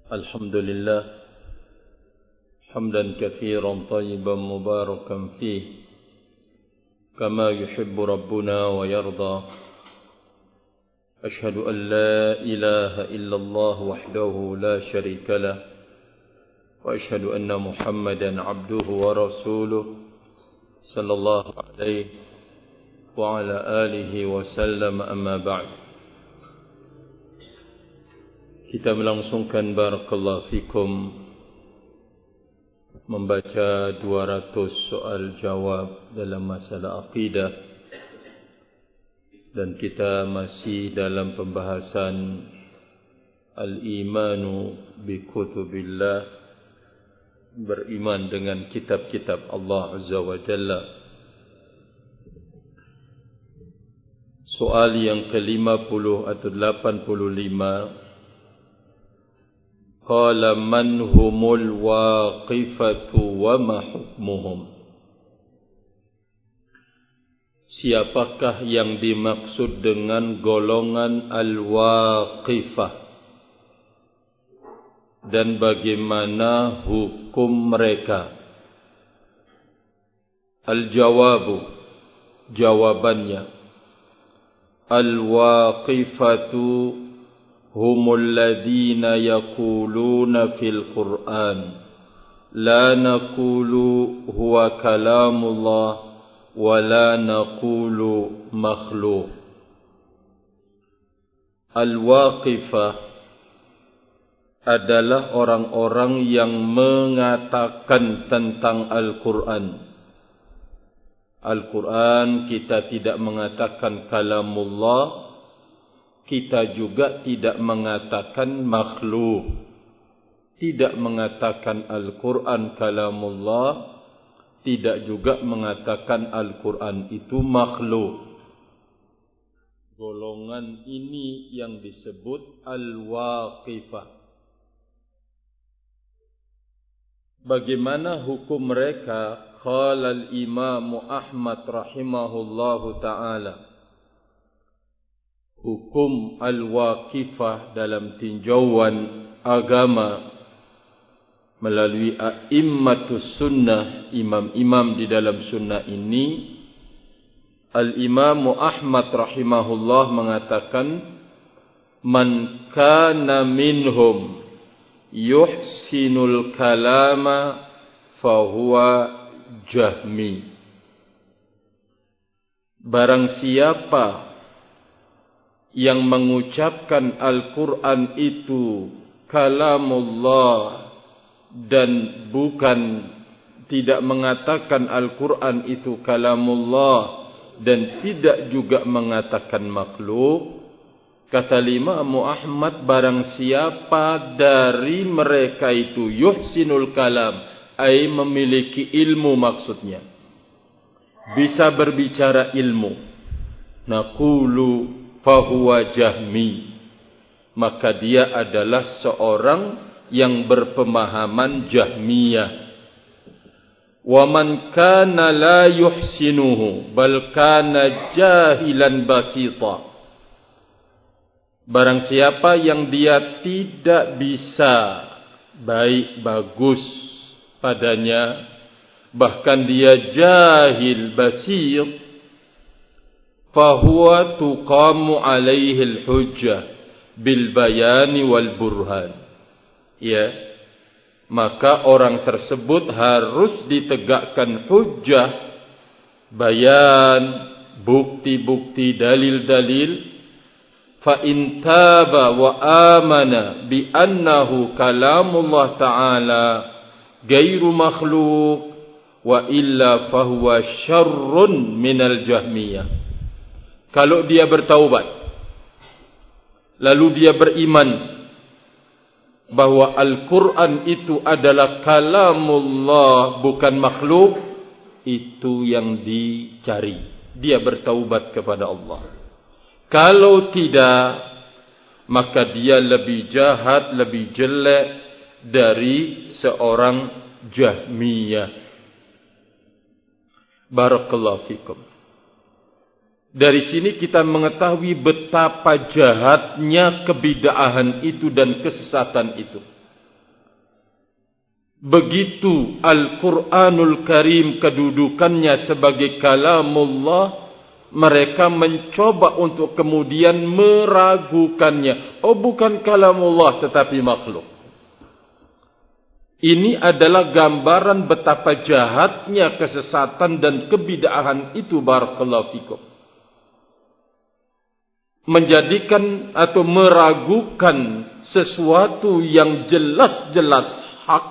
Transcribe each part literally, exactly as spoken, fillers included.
الحمد لله حمدا كثيرا طيبا مباركا فيه كما يحب ربنا ويرضى. أشهد أن لا إله إلا الله وحده لا شريك له وأشهد أن محمدا عبده ورسوله صلى الله عليه وعلى آله وسلم. أما بعد, kita melangsungkan barakallahu fikum membaca dua ratus soal jawab dalam masalah akidah, dan kita masih dalam pembahasan al-imanu bi kutubillah, beriman dengan kitab-kitab Allah Azza wa Jalla. Soal yang ke lima puluh atau delapan puluh lima, qala man humul waqifatu wa ma hukmuhum. Siapakah yang dimaksud dengan golongan al-waqifah dan bagaimana hukum mereka? Al-jawabu, jawabannya, al-waqifatu humul ladina yaquluna fil Qur'an la naqulu huwa kalamullah wa la naqulu makhluk. Al-waqifah adalah orang-orang yang mengatakan tentang Al-Quran. Al-Quran kita tidak mengatakan kalamullah, kita juga tidak mengatakan makhluk, tidak mengatakan Al-Quran kalamullah, tidak juga mengatakan Al-Quran itu makhluk. Golongan ini yang disebut al-waqifah. Bagaimana hukum mereka? Qala al-Imam Ahmad rahimahullahu ta'ala, hukum al-waqifah dalam tinjauan agama melalui a'immatus sunnah, imam-imam di dalam sunnah ini, al-Imam Ahmad rahimahullah mengatakan, man kana minhum yuhsinul kalama fahuwa jahmi. Barang siapa yang mengucapkan Al-Quran itu kalamullah dan bukan, tidak mengatakan Al-Quran itu kalamullah dan tidak juga mengatakan makhluk, kata Imam Ahmad, barang siapa dari mereka itu yuhsinul kalam, ay memiliki ilmu, maksudnya bisa berbicara ilmu, naqulu fahuwa jahmi, maka dia adalah seorang yang berpemahaman Jahmiyah. Wa man kana la yuhsinuhu bal kana jahilan basita. Barang siapa yang dia tidak bisa baik bagus padanya, bahkan dia jahil basit, fahuwa tuqamu alaihi al-hujjah bil bayani wal burhan. Ya, maka orang tersebut harus ditegakkan hujjah, bayan, bukti-bukti, dalil-dalil. Fa in taba wa amana bi annahu kalamullah ta'ala gairu makhluk wa illa fahuwa syarrun minal jahmiyah. Kalau dia bertaubat, lalu dia beriman bahwa Al-Quran itu adalah kalamullah bukan makhluk, itu yang dicari. Dia bertaubat kepada Allah. Kalau tidak, maka dia lebih jahat, lebih jelek dari seorang Jahmiyah. Barakallahu fikum. Dari sini kita mengetahui betapa jahatnya kebid'ahan itu dan kesesatan itu. begitu Al-Quranul Karim kedudukannya sebagai kalamullah, mereka mencoba untuk kemudian meragukannya. Oh, bukan kalamullah tetapi makhluk. Ini adalah gambaran betapa jahatnya kesesatan dan kebid'ahan itu, barakallahu fikum. Menjadikan atau meragukan sesuatu yang jelas-jelas hak,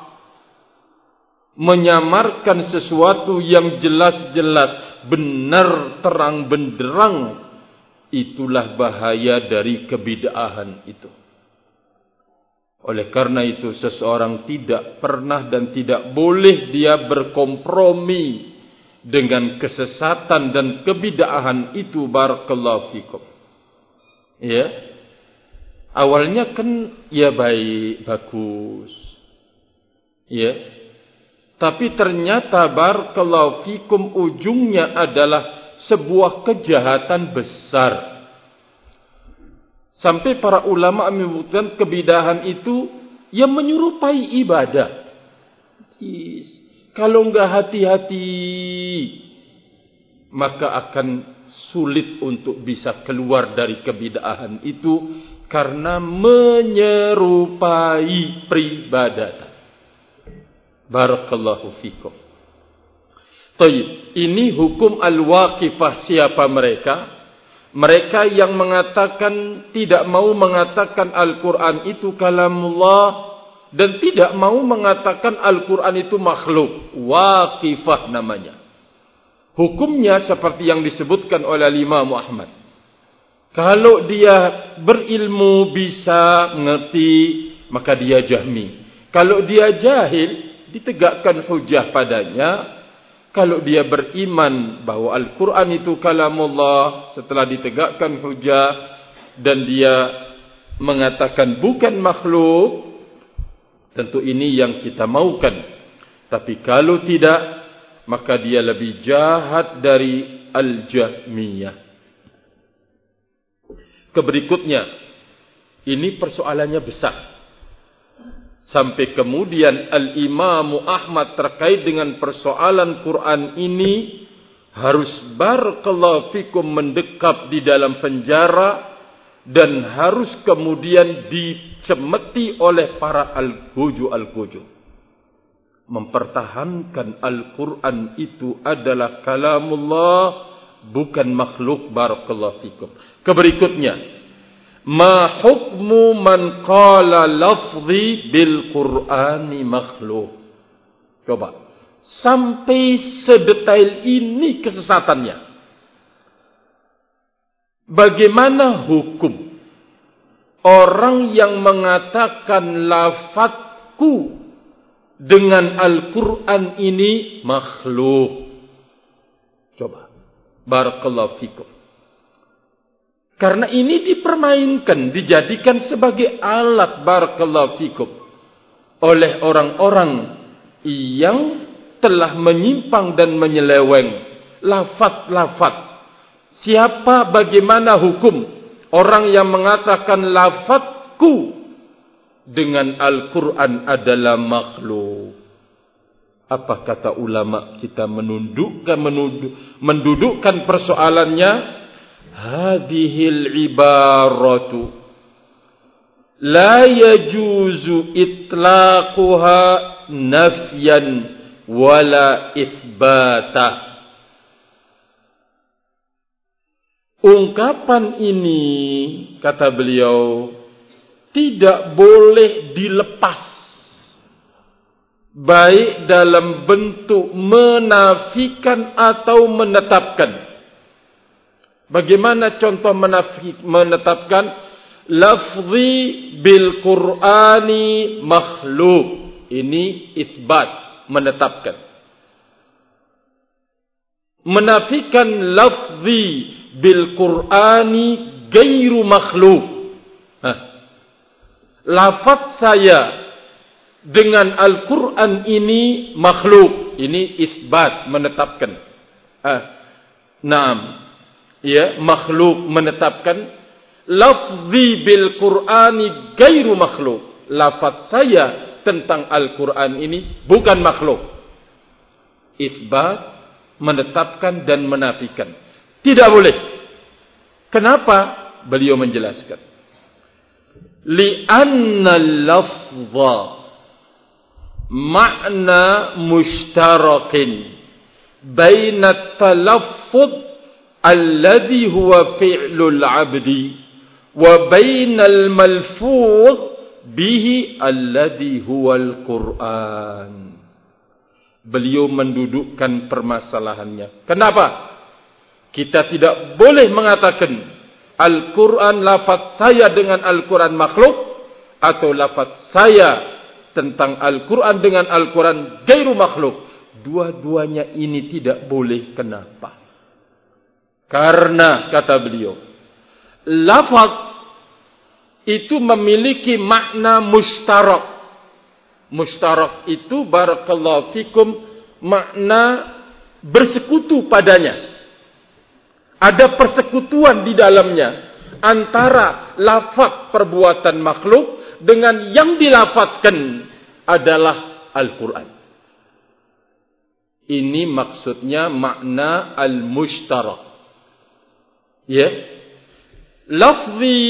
menyamarkan sesuatu yang jelas-jelas benar terang benderang, itulah bahaya dari kebid'ahan itu. Oleh karena itu seseorang tidak pernah dan tidak boleh dia berkompromi dengan kesesatan dan kebid'ahan itu, barakallahu fikum. Ya. Awalnya kan ya baik, bagus. Ya. Tapi ternyata barakallahu fikum ujungnya adalah sebuah kejahatan besar. Sampai para ulama menyebutkan kebid'ahan itu yang menyerupai ibadah. Yes. Kalau enggak hati-hati, maka akan sulit untuk bisa keluar dari kebid'ahan itu karena menyerupai peribadatan. Barakallahu fikum. Baik, ini hukum al-waqifah. Siapa mereka? Mereka yang mengatakan, tidak mau mengatakan Al-Quran itu kalamullah, dan tidak mau mengatakan Al-Quran itu makhluk. Waqifah namanya. Hukumnya seperti yang disebutkan oleh Imam Ahmad. Kalau dia berilmu bisa mengerti, maka dia jahmi. Kalau dia jahil, ditegakkan hujah padanya. Kalau dia beriman bahwa Al-Quran itu kalamullah, setelah ditegakkan hujah dan dia mengatakan bukan makhluk, tentu ini yang kita maukan. Tapi kalau tidak, maka dia lebih jahat dari Al-Jahmiyah. Keberikutnya, ini persoalannya besar. Sampai kemudian Al-Imam Ahmad terkait dengan persoalan Quran ini harus barakallahu fikum mendekap di dalam penjara dan harus kemudian dicemeti oleh para al-guju al-guju. Mempertahankan Al-Quran itu adalah kalamullah, bukan makhluk, barakallahu fikum. Keberikutnya, ma hukmu man qala lafzi bil Qur'ani makhluk. Coba. Sampai sedetail ini kesesatannya. Bagaimana hukum orang yang mengatakan lafadzku dengan Al-Quran ini makhluk? Coba. Barakallahu fikum. Karena ini dipermainkan, dijadikan sebagai alat, barakallahu fikum, oleh orang-orang yang telah menyimpang dan menyeleweng lafaz-lafaz. Siapa, bagaimana hukum orang yang mengatakan lafazku dengan Al-Quran adalah makhluk? Apa kata ulama kita menundukkan, menunduk, mendudukkan persoalannya? Hadhil ibaratu la yajuzu itlaquha nafyan wala itsbata. Ungkapan ini, kata beliau, tidak boleh dilepas, baik dalam bentuk menafikan atau menetapkan. Bagaimana contoh menafik, menetapkan lafzi bil Qur'ani makhluk? Ini isbat, menetapkan. Menafikan lafzi bil Qur'ani gairu makhluk. Hah. Lafaz saya dengan Al-Quran ini makhluk. Ini isbat, menetapkan. Ah. Naam. Ya, makhluk, menetapkan. Lafzi bil Qur'ani gairu makhluk. Lafaz saya tentang Al-Quran ini bukan makhluk. Itsbat, menetapkan dan menafikan. Tidak boleh. Kenapa? Beliau menjelaskan. Li'anna al-lafza ma'na mushtarakin baina at-talaffuz alladhi huwa fi'lul 'abdi wa baina al-malfuz bihi alladhi huwa al-Qur'an. Beliau mendudukkan permasalahannya. Kenapa? Kita tidak boleh mengatakan Al-Quran, lafaz saya dengan Al-Quran makhluk, atau lafaz saya tentang Al-Quran dengan Al-Quran gairu makhluk. Dua-duanya ini tidak boleh. Kenapa? Karena, kata beliau, lafaz itu memiliki makna mustarak. Mustarak itu, barakallahu fikum, makna bersekutu padanya. Ada persekutuan di dalamnya antara lafaz perbuatan makhluk dengan yang dilafazkan adalah Al-Quran. Ini maksudnya makna al-mushtarak. Ya. Lafzi,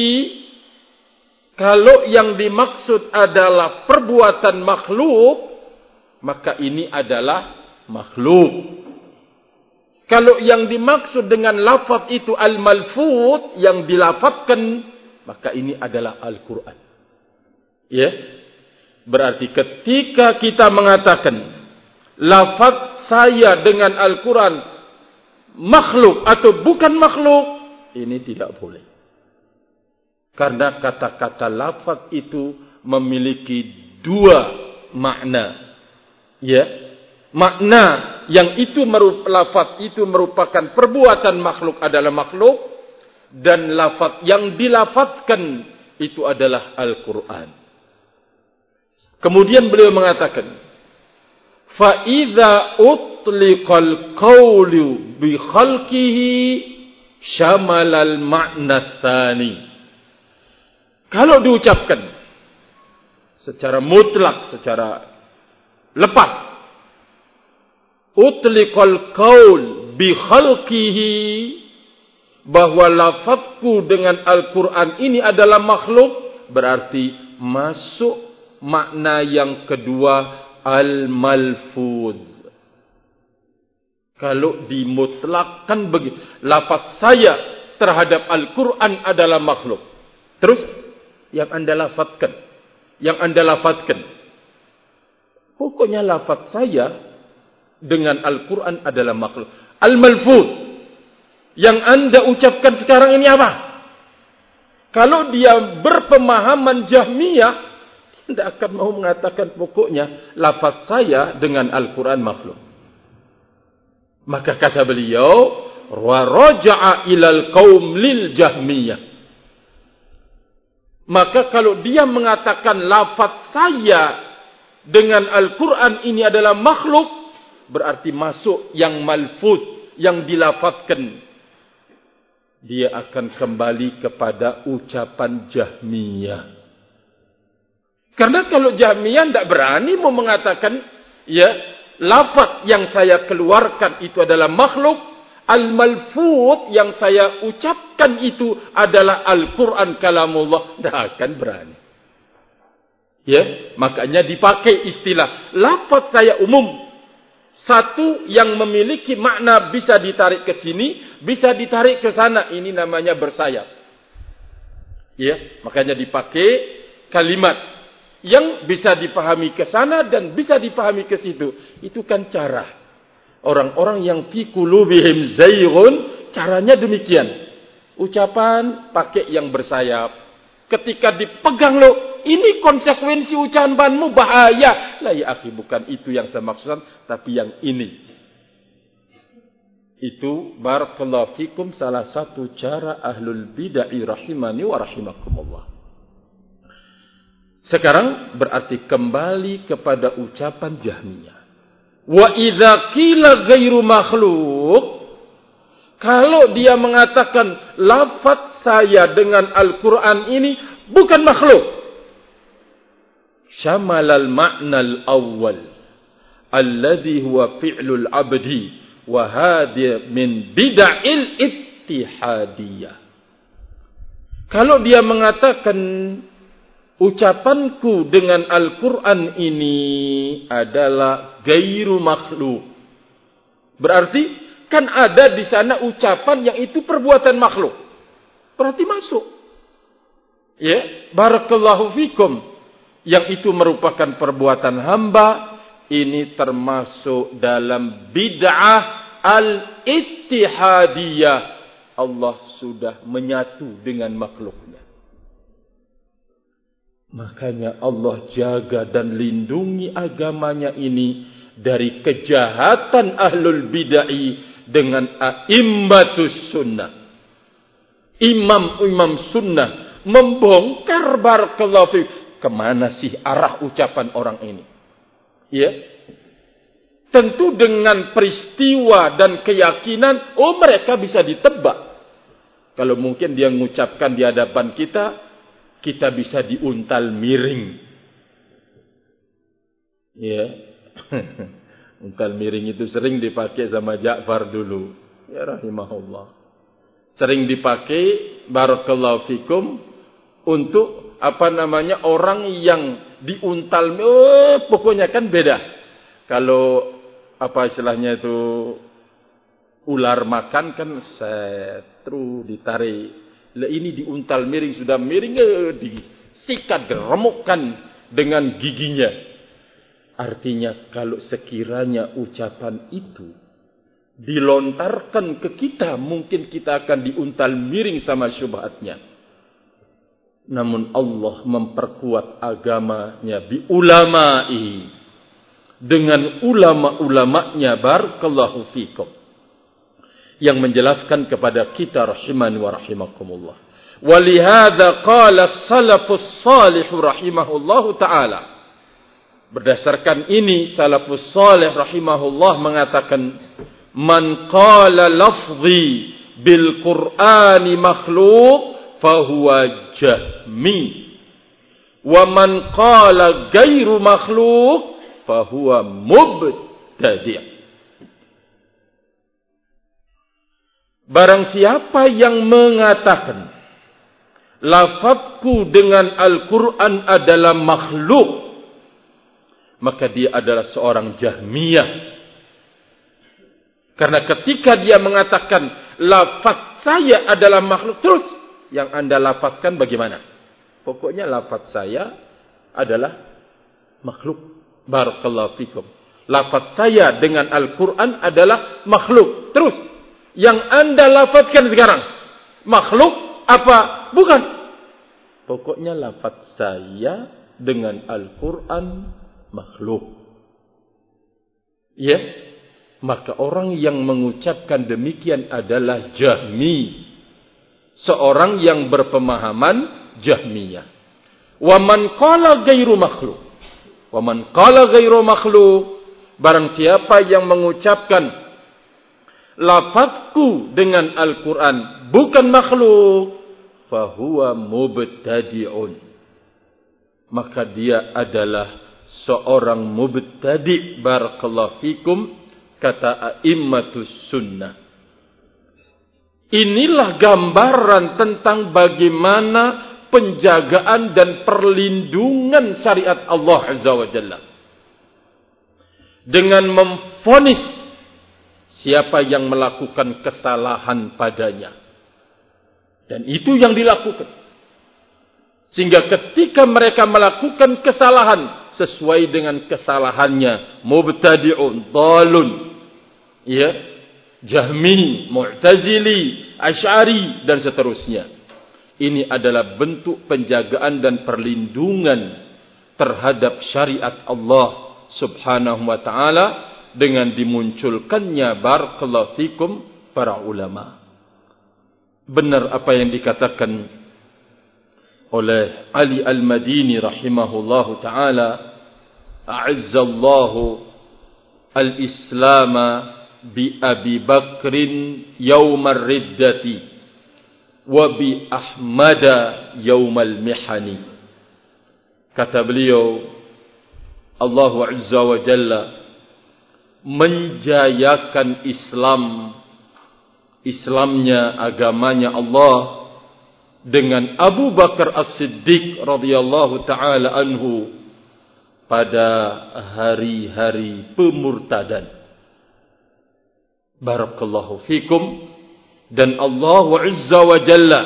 kalau yang dimaksud adalah perbuatan makhluk, maka ini adalah makhluk. Kalau yang dimaksud dengan lafaz itu al-malfuz, yang dilafazkan, maka ini adalah Al-Quran. Ya. Berarti ketika kita mengatakan lafaz saya dengan Al-Quran makhluk atau bukan makhluk, ini tidak boleh. Karena kata-kata lafaz itu memiliki dua makna. Ya. Makna yang itu merupakan lafaz itu merupakan perbuatan makhluk adalah makhluk, dan lafaz yang dilafazkan itu adalah Al-Quran. Kemudian beliau mengatakan, fa idza utliqal qawlu bi khalqihi syamalal ma'na tsani. Kalau diucapkan secara mutlak, secara lepas, utliqal qaul bi khalqihi, bahwa lafazku dengan Al-Quran ini adalah makhluk, berarti masuk makna yang kedua, al-malfuz. Kalau dimutlakkan begitu, lafaz saya terhadap Al-Quran adalah makhluk. Terus yang anda lafazkan, yang anda lafazkan, pokoknya lafaz saya dengan Al-Quran adalah makhluk. Al-malfuz yang anda ucapkan sekarang ini apa? Kalau dia berpemahaman Jahmiyah, tidak akan mau mengatakan pokoknya lafaz saya dengan Al-Quran makhluk. Maka kata beliau, wa raja'a ilal qaum lil Jahmiyah. Maka kalau dia mengatakan lafaz saya dengan Al-Quran ini adalah makhluk, berarti masuk yang malfuz, yang dilafazkan. Dia akan kembali kepada ucapan Jahmiyah. Karena kalau Jahmiyah tidak berani mau mengatakan, ya, lafaz yang saya keluarkan itu adalah makhluk, al-malfuz yang saya ucapkan itu adalah Al-Quran kalamullah, tidak akan berani. Ya, makanya dipakai istilah lafaz saya umum. Satu yang memiliki makna bisa ditarik ke sini, bisa ditarik ke sana. Ini namanya bersayap. Ya, makanya dipakai kalimat yang bisa dipahami ke sana dan bisa dipahami ke situ. Itu kan cara orang-orang yang fi qulubihim zayghun, caranya demikian. Ucapan pakai yang bersayap. Ketika dipegang lo, ini konsekuensi ucapanmu bahaya. Lah ya akhi, bukan itu yang saya maksudkan, tapi yang ini. Itu barakallahu fikum salah satu cara ahlul bid'ah rahimani wa rahimakumullah. Sekarang berarti kembali kepada ucapan Jahmiyah. Wa idza qila ghairu makhluk, kalau dia mengatakan lafaz saya dengan Al-Quran ini bukan makhluk, syamalal ma'nal awwal alladhi huwa fi'lul abdi wa hadhihi min bid'il ittihadiyah. Kalau dia mengatakan ucapanku dengan Al-Quran ini adalah gairu makhluk, berarti kan ada di sana ucapan yang itu perbuatan makhluk, berarti masuk. Ya, barakallahu fikum, yang itu merupakan perbuatan hamba. Ini termasuk dalam bid'ah al-ittihadiyah. Allah sudah menyatu dengan makhluknya. Makanya Allah jaga dan lindungi agamanya ini dari kejahatan ahlul bid'ah dengan a'immatus sunnah. Imam-imam sunnah membongkar barakallahu fikum. Kemana sih arah ucapan orang ini? Ya, tentu dengan peristiwa dan keyakinan, oh mereka bisa ditebak. Kalau mungkin dia mengucapkan di hadapan kita, kita bisa diuntal miring. Ya, untal miring itu sering dipakai sama Ja'far dulu. Ya rahimahullah. Sering dipakai, barakallahu fikum, untuk apa namanya orang yang diuntal, oh, pokoknya kan beda. Kalau apa istilahnya itu ular makan kan setru ditarik. Lah ini diuntal miring, sudah miring, eh, disikat, diremukkan dengan giginya. Artinya kalau sekiranya ucapan itu dilontarkan ke kita, mungkin kita akan diuntal miring sama syubhatnya. Namun Allah memperkuat agamanya bi ulama'i, dengan ulama-ulamanya, barakallahu fikum, yang menjelaskan kepada kita rahimani wa rahimakumullah. Walihada qala salafus salih rahimahullahu ta'ala. Berdasarkan ini salafus salih rahimahullah mengatakan, man qala lafzi bil Qur'ani makhluk fahuwa jahmi, wa man qala gairu makhluk fahuwa mubtadi'. Barang siapa yang mengatakan lafazku dengan Al-Quran adalah makhluk, maka dia adalah seorang Jahmiyah. Karena ketika dia mengatakan lafaz saya adalah makhluk, terus yang anda lafazkan bagaimana? Pokoknya lafaz saya adalah makhluk. Barakallahu fikum. Lafaz saya dengan Al-Quran adalah makhluk. Terus, yang anda lafazkan sekarang, makhluk apa? Bukan. Pokoknya lafaz saya dengan Al-Quran makhluk. Ya. Maka orang yang mengucapkan demikian adalah Jahmi. Seorang yang berpemahaman Jahmiyah. Wa man qala ghairu makhluk. Wa man qala ghairu makhluk, barang siapa yang mengucapkan lafazku dengan Al-Quran bukan makhluk, fahuwa mubtadi'un, maka dia adalah seorang mubtadi'. Barakallahu fikum, kata a'immatus sunnah. Inilah gambaran tentang bagaimana penjagaan dan perlindungan syariat Allah Azza wa Jalla. Dengan memvonis siapa yang melakukan kesalahan padanya. Dan itu yang dilakukan. Sehingga ketika mereka melakukan kesalahan sesuai dengan kesalahannya, mubtadi'un, dhalun, ya, Jahmi, Mu'tazili, Asy'ari, dan seterusnya. Ini adalah bentuk penjagaan dan perlindungan terhadap syariat Allah Subhanahu wa ta'ala dengan dimunculkannya, barakallahu fikum, para ulama. Benar apa yang dikatakan oleh Ali Al-Madini rahimahullahu ta'ala, a'azzallahu al-islama bi Abi Bakrin yawmar riddati wa bi Ahmada yawmal mihani. Kata beliau, Allah Azza wa Jalla menjayakan Islam, Islamnya, agamanya Allah dengan Abu Bakar As-Siddiq radhiyallahu taala anhu pada hari-hari pemurtadan. Barakallahu fikum. Dan Allah Azza wa Jalla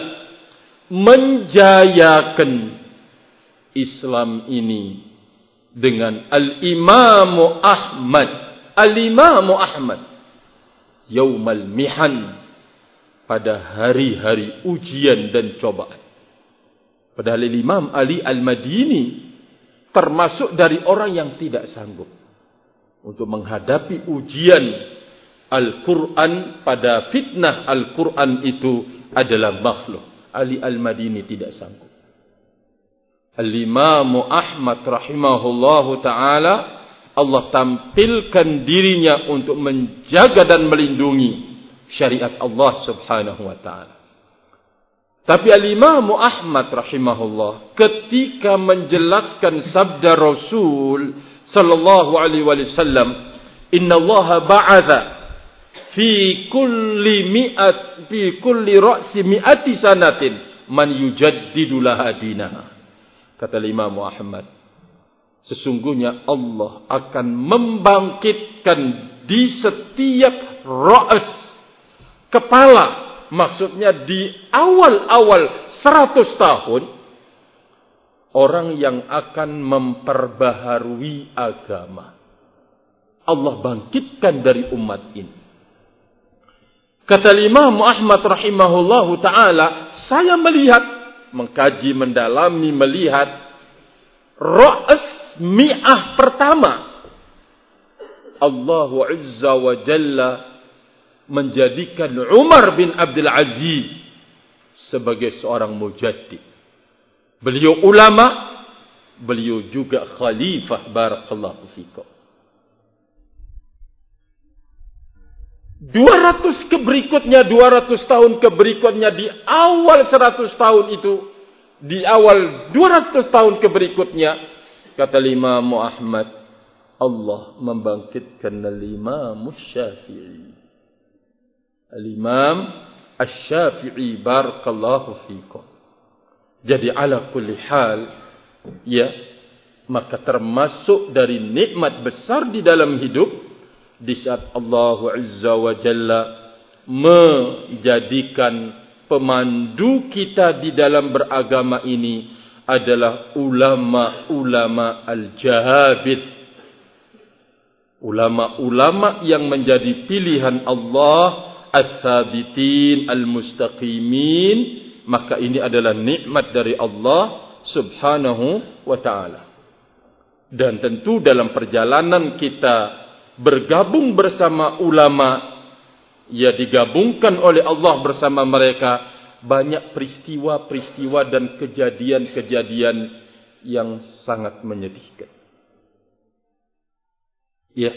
menjayakan Islam ini dengan Al-Imam Ahmad. Al-Imam Ahmad Yaumal Mihan, pada hari-hari ujian dan cobaan. Padahal Imam Ali Al-Madini termasuk dari orang yang tidak sanggup untuk menghadapi ujian Al-Quran. Pada fitnah Al-Quran itu adalah makhluk. Ali Al-Madini tidak sanggup. Al-Imam Ahmad rahimahullahu ta'ala, Allah tampilkan dirinya untuk menjaga dan melindungi syariat Allah subhanahu wa ta'ala. Tapi Al-Imam Ahmad rahimahullah ketika menjelaskan sabda Rasul sallallahu alaihi wasallam, "Inna Allah ba'atha fi kulli mi'at fi kulli ra'si mi'ati sanatin man yujaddidu laha dinaha." Kata Imam Ahmad, sesungguhnya Allah akan membangkitkan di setiap ra's, kepala, maksudnya di awal-awal seratus tahun, orang yang akan memperbaharui agama. Allah bangkitkan dari umat ini. Kata Imam Ahmad rahimahullahu ta'ala, saya melihat, mengkaji, mendalami, melihat ra's mi'ah pertama, Allah Azza wa Jalla menjadikan Umar bin Abdul Aziz sebagai seorang mujaddid. Beliau ulama, beliau juga khalifah. Barakallahu fikum. dua ratus keberikutnya, dua ratus tahun keberikutnya, di awal seratus tahun itu, di awal dua ratus tahun keberikutnya, kata Imam Ahmad, Allah membangkitkan Al-Imam Syafi'i. Al-Imam Asy-Syafi'i, barakallahu fikum. Jadi ala kulli hal, ya, maka termasuk dari nikmat besar di dalam hidup, di saat Allah Azza wa Jalla menjadikan pemandu kita di dalam beragama ini adalah ulama-ulama al-jahabid. Ulama-ulama yang menjadi pilihan Allah, as-sabitin, al-mustaqimin. Maka ini adalah nikmat dari Allah subhanahu wa ta'ala. Dan tentu dalam perjalanan kita bergabung bersama ulama, ya, digabungkan oleh Allah bersama mereka, banyak peristiwa-peristiwa dan kejadian-kejadian yang sangat menyedihkan. Ya.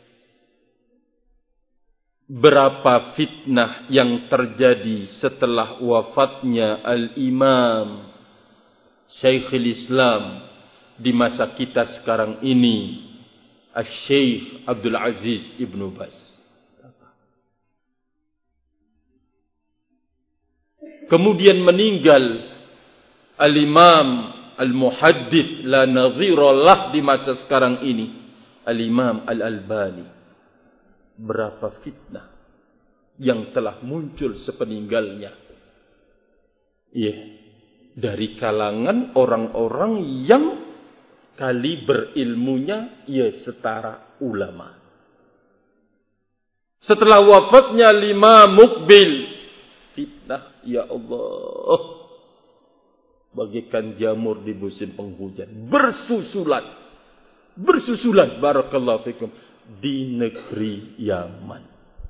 Berapa fitnah yang terjadi setelah wafatnya Al-Imam Syekhul Islam di masa kita sekarang ini, Al-Syekh Abdul Aziz Ibn Baz. Kemudian meninggal Al-Imam Al-Muhaddits la nadhira lah di masa sekarang ini, Al-Imam Al-Albani. Berapa fitnah yang telah muncul sepeninggalnya. Ya, dari kalangan orang-orang yang kaliber ilmunya ya setara ulama. Setelah wafatnya Imam Muqbil, fitnah, ya Allah, bagaikan jamur di musim penghujan, bersusulan, bersusulan, barakallahu fikum, di negeri Yaman.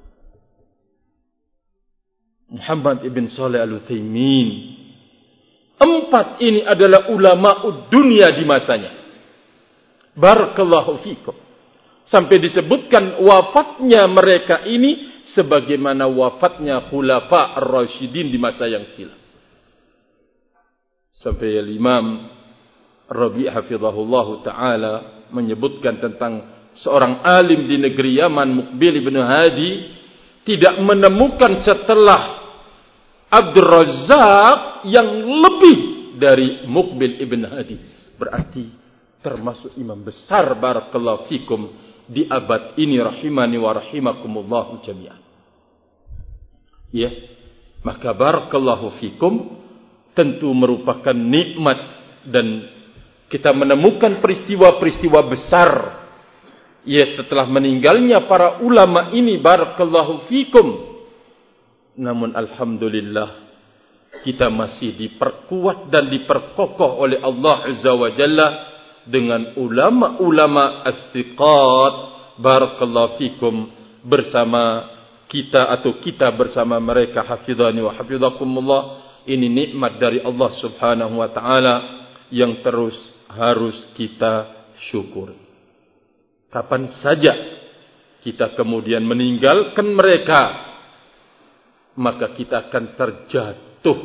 Muhammad ibn Shalih Al-Utsaimin, empat ini adalah ulama dunia di masanya. Barakallahu fikum. Sampai disebutkan wafatnya mereka ini sebagaimana wafatnya Khulafa Ar-Rasyidin di masa yang silam. Sampai Imam Rabi' hafizahullah ta'ala menyebutkan tentang seorang alim di negeri Yaman, Muqbil ibn Hadi, tidak menemukan setelah Abdul Razzaq yang lebih dari Muqbil ibn Hadi. Berarti termasuk imam besar barakallahu fikum di abad ini, rahimani wa rahimakumullah jami'an. Ya, maka barakallahu fikum tentu merupakan nikmat, dan kita menemukan peristiwa-peristiwa besar ya setelah meninggalnya para ulama ini barakallahu fikum. Namun alhamdulillah kita masih diperkuat dan diperkokoh oleh Allah Azza wa Jalla dengan ulama-ulama as-siqat barakallahu fikum bersama kita, atau kita bersama mereka, hafizani wa hafizakumullah. Ini nikmat dari Allah Subhanahu wa taala yang terus harus kita syukuri. Kapan saja kita kemudian meninggalkan mereka, maka kita akan terjatuh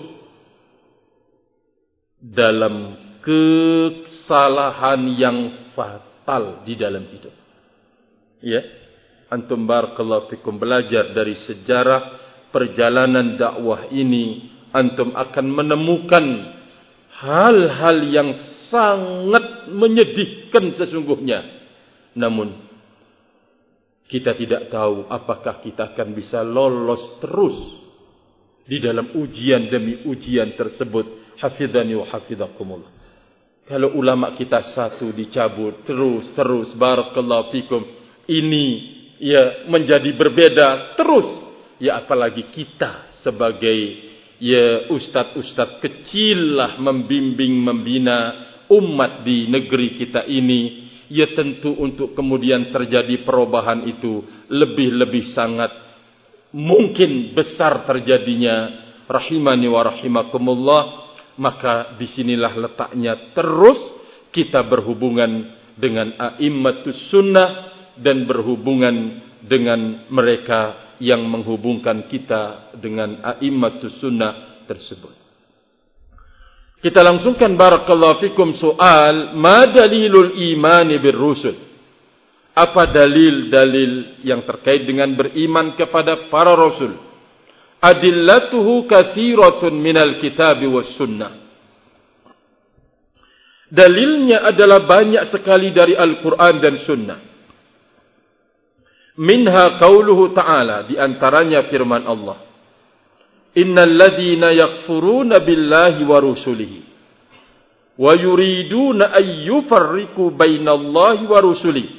dalam kesalahan yang fatal di dalam hidup. Ya, antum barakallahu fikum belajar dari sejarah perjalanan dakwah ini, antum akan menemukan hal-hal yang sangat menyedihkan sesungguhnya. Namun kita tidak tahu apakah kita akan bisa lolos terus di dalam ujian demi ujian tersebut. Hafizani wa hafizakumullah. Kalau ulama kita satu dicabut terus-terus barakallahu fikum, ini ya menjadi berbeda terus, ya apalagi kita sebagai ya ustaz-ustaz kecil lah membimbing membina umat di negeri kita ini, ya tentu untuk kemudian terjadi perubahan itu lebih-lebih sangat mungkin besar terjadinya, rahimani wa rahimakumullah. Maka disinilah letaknya terus kita berhubungan dengan a'immatus sunnah dan berhubungan dengan mereka yang menghubungkan kita dengan a'immatus sunnah tersebut. Kita langsungkan barakallahu fikum soal ma dalilul imani bir rusul. Apa dalil-dalil yang terkait dengan beriman kepada para rasul? Adillatuhu katsiratun minal kitabi was sunnah. Dalilnya adalah banyak sekali dari Al-Quran dan Sunnah. Minha qauluhu ta'ala, di antaranya firman Allah, innal ladzina yakfuruna billahi wa rusulihi wa yuriduna an yufarriqu bainallahi wa rusulihi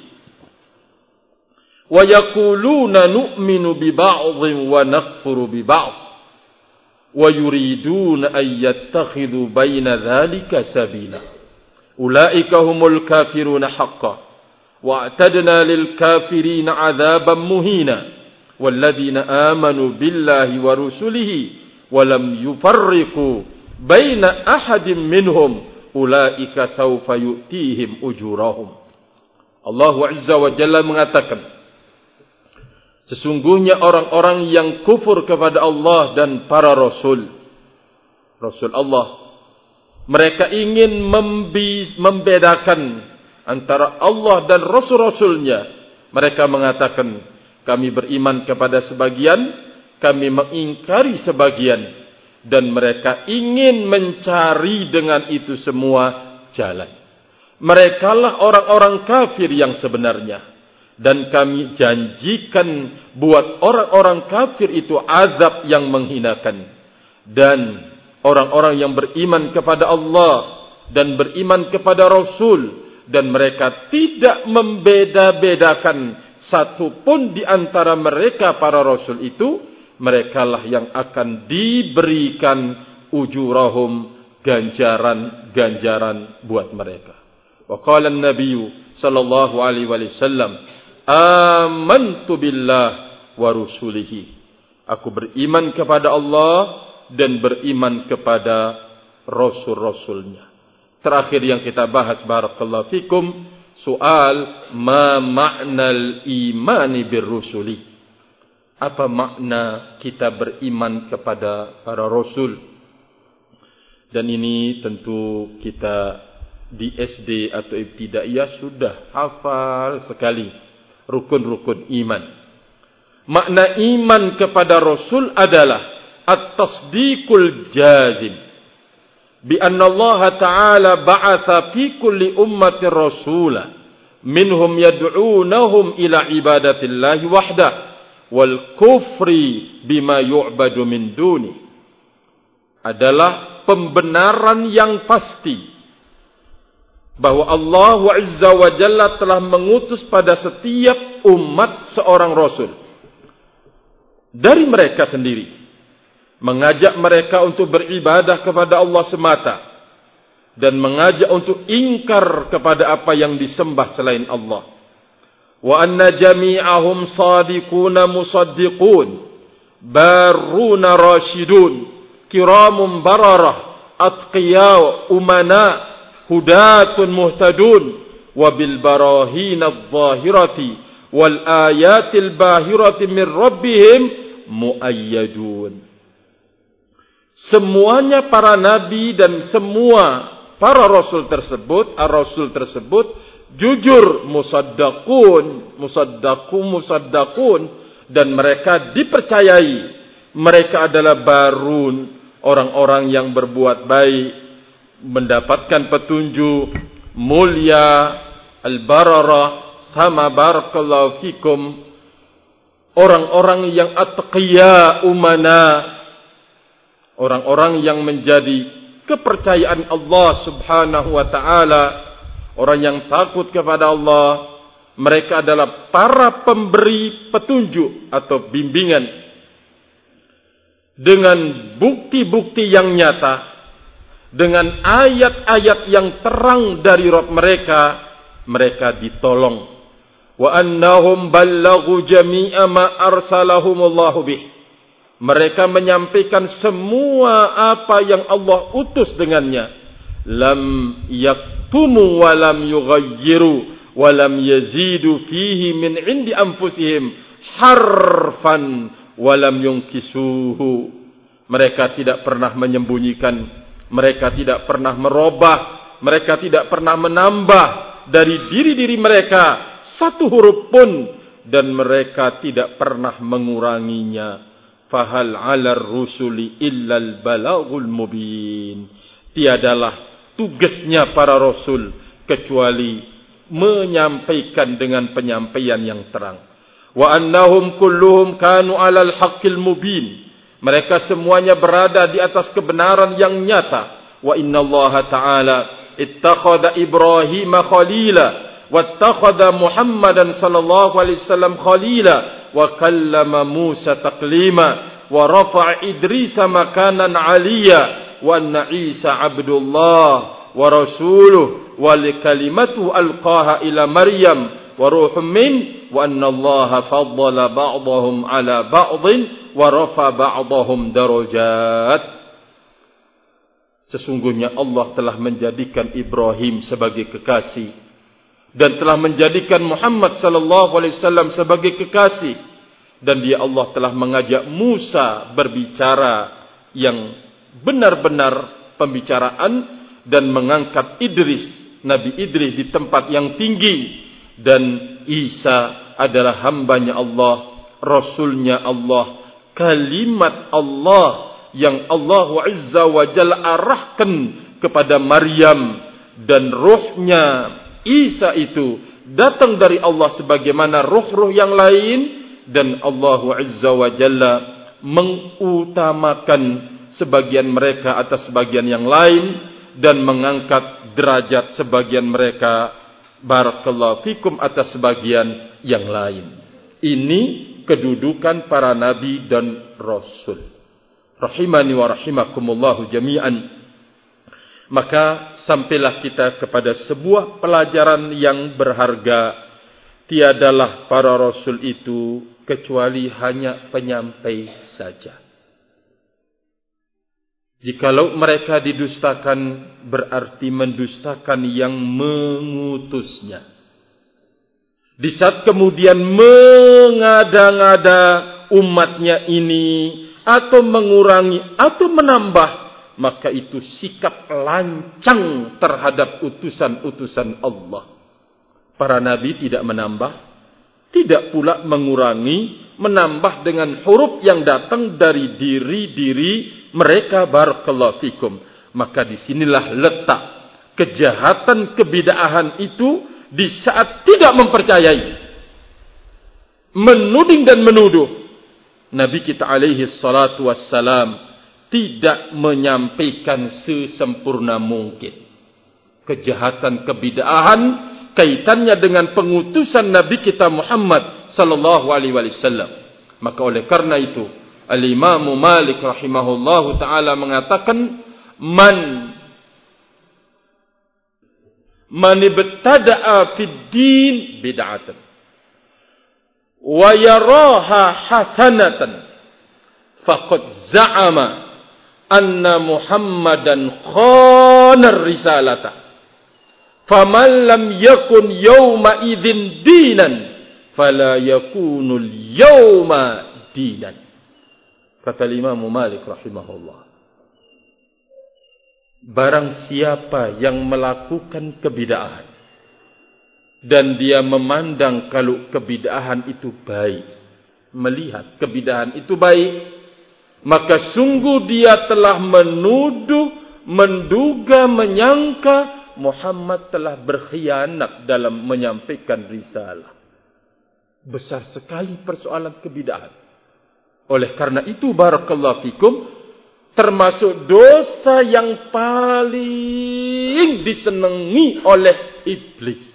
wa yaquluna nu'minu bi ba'dhin wa nakfuru bi ba'd wa yuriduna an yattakhidhu baina dzalika sabila ulaika humul kafiruna haqqan wa a'tadna lil kafirina 'adzaban muhina walladzina amanu billahi wa rusulihi wa lam yufarriqu baina ahadin minhum ulaika sawfa yu'tihim ujurahum. Allah Azza wa Jalla mengatakan, sesungguhnya orang-orang yang kufur kepada Allah dan para rasul, rasul Allah, mereka ingin membedakan antara Allah dan rasul-rasulnya. Mereka mengatakan, kami beriman kepada sebagian, kami mengingkari sebagian, dan mereka ingin mencari dengan itu semua jalan. Merekalah orang-orang kafir yang sebenarnya. Dan kami janjikan buat orang-orang kafir itu azab yang menghinakan. Dan orang-orang yang beriman kepada Allah dan beriman kepada Rasul, dan mereka tidak membeda-bedakan satupun di antara mereka para Rasul itu, merekalah yang akan diberikan ujurahum, ganjaran-ganjaran buat mereka. Wa qala an-nabiyyu sallallahu alaihi wasallam, amantu billah wa rusulihi. Aku beriman kepada Allah dan beriman kepada rasul-rasulnya. Terakhir yang kita bahas barakallahu fikum, soal ma ma'nal imani bir rusuli. Apa makna kita beriman kepada para rasul? Dan ini tentu kita di S D atau ibtidaiyah sudah hafal sekali rukun-rukun iman. Makna iman kepada Rasul adalah at-tasdiqul jazim bi anna Allah Ta'ala ba'atha fi kulli ummatin rasula minhum yad'unahum ila ibadatillahi wahdah wal kufri bima yu'badu min duni. Adalah pembenaran yang pasti bahwa Allah Azza wa Jalla telah mengutus pada setiap umat seorang Rasul dari mereka sendiri, mengajak mereka untuk beribadah kepada Allah semata dan mengajak untuk ingkar kepada apa yang disembah selain Allah. Wa anna jami'ahum sadiquna musaddiqun baruna rasyidun kiramun bararah atqiya umana hudatun muhtadun wa bil barahina adh-dhahirati wal ayatil bahirati min rabbihim muayyadun. Semuanya para nabi dan semua para rasul tersebut, ar-rasul tersebut jujur, musaddaqun, musaddaqun, musaddaqun, dan mereka dipercayai. Mereka adalah barun, orang-orang yang berbuat baik, mendapatkan petunjuk, mulia, al-bararah, sama barakallahu fikum, orang-orang yang atqiya umana, orang-orang yang menjadi kepercayaan Allah Subhanahu wa ta'ala, orang yang takut kepada Allah. Mereka adalah para pemberi petunjuk atau bimbingan dengan bukti-bukti yang nyata, dengan ayat-ayat yang terang dari Rabb mereka. Mereka ditolong. Wa annahum ballaghu jami'a ma arsalahumullahu bih. Mereka menyampaikan semua apa yang Allah utus dengannya. Lam yaktumu wa lam yughayyiru wa lam yazidu fihi min indi anfusihim harfan wa lam yunkisuhu. Mereka tidak pernah menyembunyikan, mereka tidak pernah merubah, mereka tidak pernah menambah dari diri-diri mereka satu huruf pun, dan mereka tidak pernah menguranginya. Fahal 'alar rusuli illal balaghul mubin. Tiadalah tugasnya para rasul kecuali menyampaikan dengan penyampaian yang terang. Wa annahum kulluhum kanu 'alal haqqil mubin. Mereka semuanya berada di atas kebenaran yang nyata. Wa innallaha ta'ala ittakhadha Ibrahima khalila wattakhadha Muhammadan sallallahu alaihi wasallam khalila wa kallama Musa taklima wa rafa'a Idrisa makanan 'aliyya wa anna Isa 'abdullah wa rasuluhu wa likalimatu alqaha ila Maryam wa ruhum min wa anna Allaha faddala ba'dahum 'ala ba'din wa rafa ba'dahum darajat. Sesungguhnya Allah telah menjadikan Ibrahim sebagai kekasih dan telah menjadikan Muhammad sallallahu alaihi wasallam sebagai kekasih, dan dia Allah telah mengajak Musa berbicara yang benar-benar pembicaraan dan mengangkat Idris, Nabi Idris di tempat yang tinggi, dan Isa adalah hambanya Allah, rasulnya Allah, kalimat Allah yang Allah Azza wa Jalla arahkan kepada Maryam, dan ruhnya Isa itu datang dari Allah sebagaimana ruh-ruh yang lain, dan Allah Azza wa Jalla mengutamakan sebagian mereka atas sebagian yang lain dan mengangkat derajat sebagian mereka barakallahu fikum atas sebagian yang lain. Ini kedudukan para nabi dan rasul. Rahimani wa rahimakumullahu jami'an. Maka sampailah kita kepada sebuah pelajaran yang berharga. Tiadalah para rasul itu kecuali hanya penyampai saja. Jikalau mereka didustakan, berarti mendustakan yang mengutusnya. Di saat kemudian mengada-ngada umatnya ini, atau mengurangi, atau menambah maka itu sikap lancang terhadap utusan-utusan Allah. Para nabi tidak menambah, tidak pula mengurangi, menambah dengan huruf yang datang dari diri-diri mereka. Barakallahu fikum. Maka disinilah letak kejahatan kebid'ahan itu di saat tidak mempercayai, menuding dan menuduh Nabi kita alaihi salatu wassalam tidak menyampaikan sesempurna mungkin. Kejahatan kebid'ahan kaitannya dengan pengutusan Nabi kita Muhammad sallallahu alaihi wasallam. Maka oleh karena itu Al-Imam Malik rahimahullahu taala mengatakan, man man ibtada'a fid din bid'atan wa yaraha hasanatan faqad za'ama anna Muhammadan khana risalata faman lam yakun yawma idzin dinan fala yakunul yawma dinan. Kata Imam Malik rahimahullah, barang siapa yang melakukan kebid'ahan dan dia memandang kalau kebid'ahan itu baik, melihat kebid'ahan itu baik, maka sungguh dia telah menuduh, menduga, menyangka Muhammad telah berkhianat dalam menyampaikan risalah. Besar sekali persoalan kebid'ahan. Oleh karena itu barakallahu fikum, termasuk dosa yang paling disenangi oleh iblis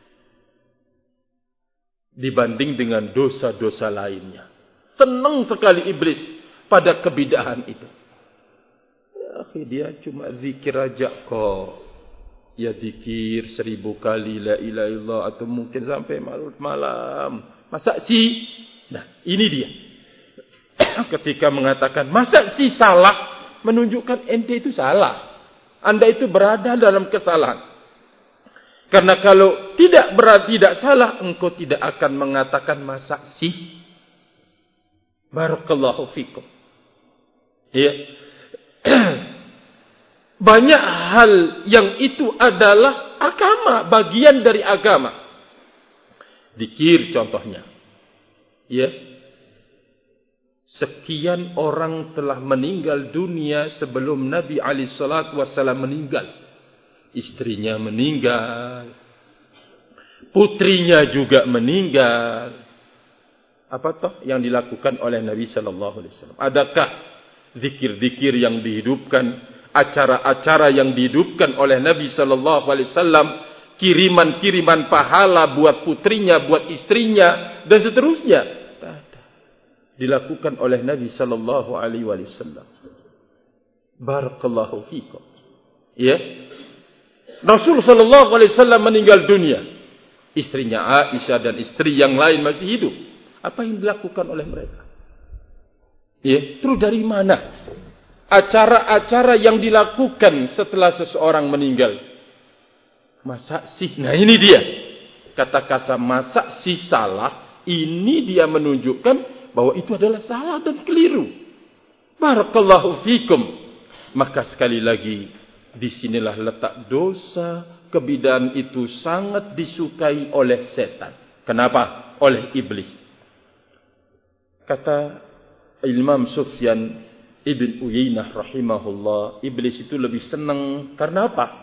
dibanding dengan dosa-dosa lainnya. Senang sekali iblis pada kebid'ahan itu. Ya akhi, dia cuma zikir aja kok. Ya zikir seribu kali la ilaha illallah atau mungkin sampai malam. Masa sih? Nah, ini dia. Ketika mengatakan masa sih salah, menunjukkan ente itu salah. Anda itu berada dalam kesalahan. Karena kalau tidak berada tidak salah, engkau tidak akan mengatakan masa sih. Barakallahu fikum. Ya. Banyak hal yang itu adalah agama, bagian dari agama. Dzikir contohnya. Ya. Sekian orang telah meninggal dunia sebelum Nabi alaihi salatu wasallam meninggal. Istrinya meninggal, putrinya juga meninggal. Apa toh yang dilakukan oleh Nabi sallallahu alaihi wasallam? Adakah zikir-zikir yang dihidupkan, acara-acara yang dihidupkan oleh Nabi sallallahu alaihi wasallam, kiriman-kiriman pahala buat putrinya, buat istrinya dan seterusnya? Dilakukan oleh Nabi sallallahu alaihi wasallam. Barakallahu fikum. Ya. Rasul sallallahu alaihi wasallam meninggal dunia. Istrinya Aisyah dan istri yang lain masih hidup. Apa yang dilakukan oleh mereka? Ya, terus dari mana acara-acara yang dilakukan setelah seseorang meninggal? Masa sih? Nah, ini dia. Kata-kata masa sih salah, ini dia menunjukkan bahwa itu adalah salah dan keliru. Barakallahu fikum. Maka sekali lagi, disinilah letak dosa kebid'ahan itu sangat disukai oleh setan. Kenapa? Oleh iblis. Kata Imam Sufyan Ibn Uyainah rahimahullah, iblis itu lebih senang karena apa?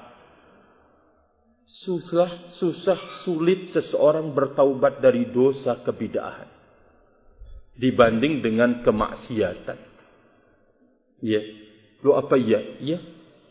Susah, susah, sulit seseorang bertaubat dari dosa kebid'ahan dibanding dengan kemaksiatan. Ya, lu apa ya? Ya.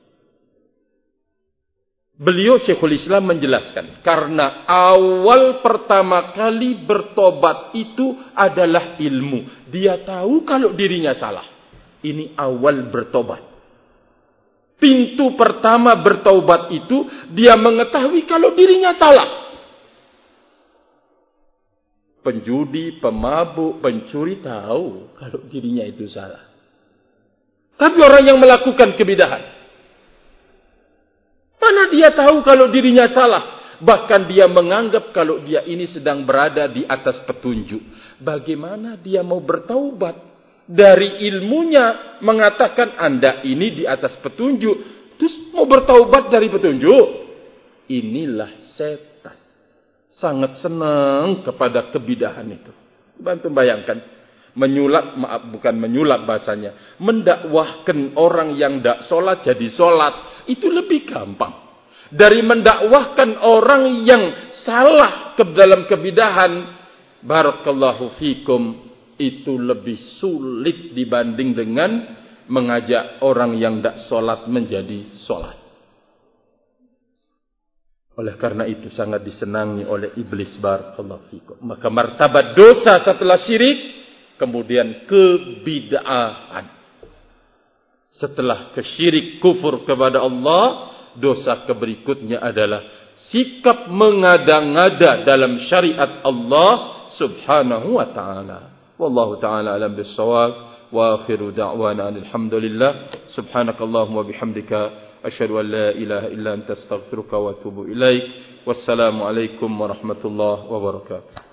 Beliau Syekhul Islam menjelaskan, karena awal pertama kali bertobat itu adalah ilmu. Dia tahu kalau dirinya salah. Ini awal bertobat. Pintu pertama bertobat itu, dia mengetahui kalau dirinya salah. Penjudi, pemabuk, pencuri tahu kalau dirinya itu salah. Tapi orang yang melakukan kebid'ahan, mana dia tahu kalau dirinya salah? Bahkan dia menganggap kalau dia ini sedang berada di atas petunjuk. Bagaimana dia mau bertaubat dari ilmunya mengatakan Anda ini di atas petunjuk, terus mau bertaubat dari petunjuk. Inilah setan. Sangat senang kepada kebidahan itu. Bantu bayangkan, menyulap, maaf bukan menyulap bahasanya, mendakwahkan orang yang tidak sholat jadi sholat, itu lebih gampang dari mendakwahkan orang yang salah ke dalam kebidahan. Barakallahu fikum, itu lebih sulit dibanding dengan mengajak orang yang tidak sholat menjadi sholat. Oleh karena itu sangat disenangi oleh iblis. Barakallahu fikum. Maka martabat dosa setelah syirik, kemudian kebid'ahan. Setelah kesyirik kufur kepada Allah, dosa keberikutnya adalah sikap mengada-ngada dalam syariat Allah subhanahu wa ta'ala. Wallahu ta'ala alam bis-shawab. Wa akhiru da'wana alhamdulillah. Subhanakallahumma bihamdika asyhadu an la ilaha illa anta astaghfiruka wa atubu ilaik. Wassalamu alaikum warahmatullahi wabarakatuh.